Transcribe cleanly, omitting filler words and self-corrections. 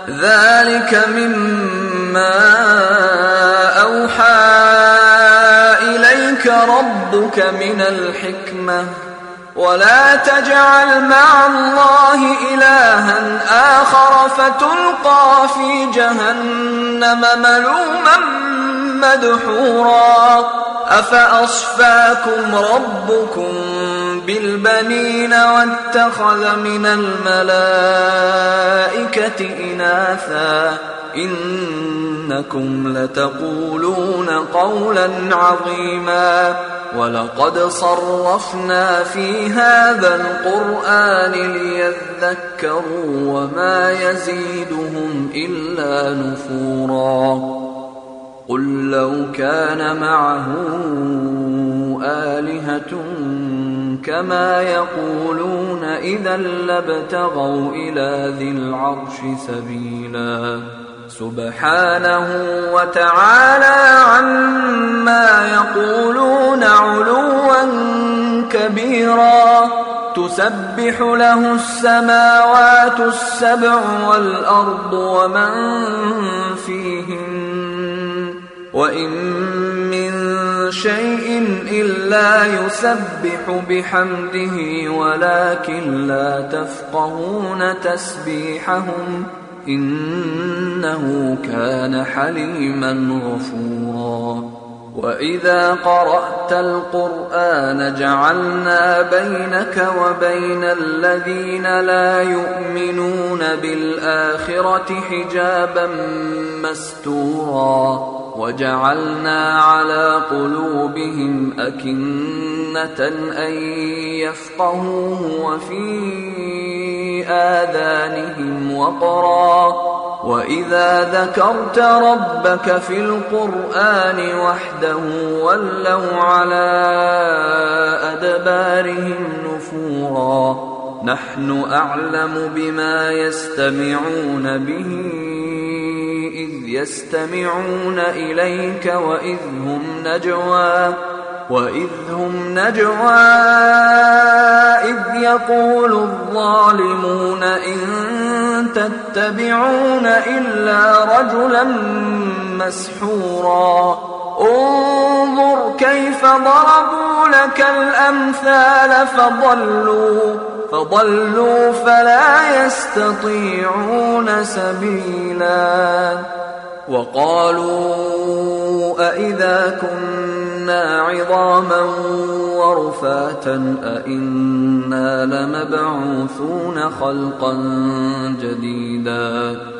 ذلك مما أوحى إليك ربك من الحكمة ولا تجعل مع الله إلها آخر فتلقى في جهنم ملوما مدحورا أفأصفاكم ربكم بالبنين واتخذ من الملائكة إناثا إنكم لتقولون قولا عظيما ولقد صرفنا في هذا القرآن ليذكروا وما يزيدهم إلا نفورا قل لو كان معه آلهة كما يقولون إذا لابتغوا إلى ذي العرش سبيلا سبحانه وتعالى عما يقولون علوا كبيرا تسبح له السماوات السبع والأرض ومن فيهن وإن من شيء إلا يسبح بحمده ولكن لا تفقهون تسبيحهم إنه كان حليما غفورا وإذا قرأت القرآن جعلنا بينك وبين الذين لا يؤمنون بالآخرة حجابا مستورا وجعلنا على قلوبهم أكنة أن يفقهوه وفي آذانهم وقرا وإذا ذكرت ربك في القرآن وحده ولوا على أدبارهم نفورا نحن أعلم بما يستمعون به إذ يستمعون إليك وإذ هم نجوى إذ يقول الظالمون إن تتبعون إلا رجلا مسحورا انظر كيف ضربوا لك الأمثال فضلوا فلا يستطيعون سبيلا وقالوا أئذا كنا عظاما ورفاتا أئنا لمبعوثون خلقا جديدا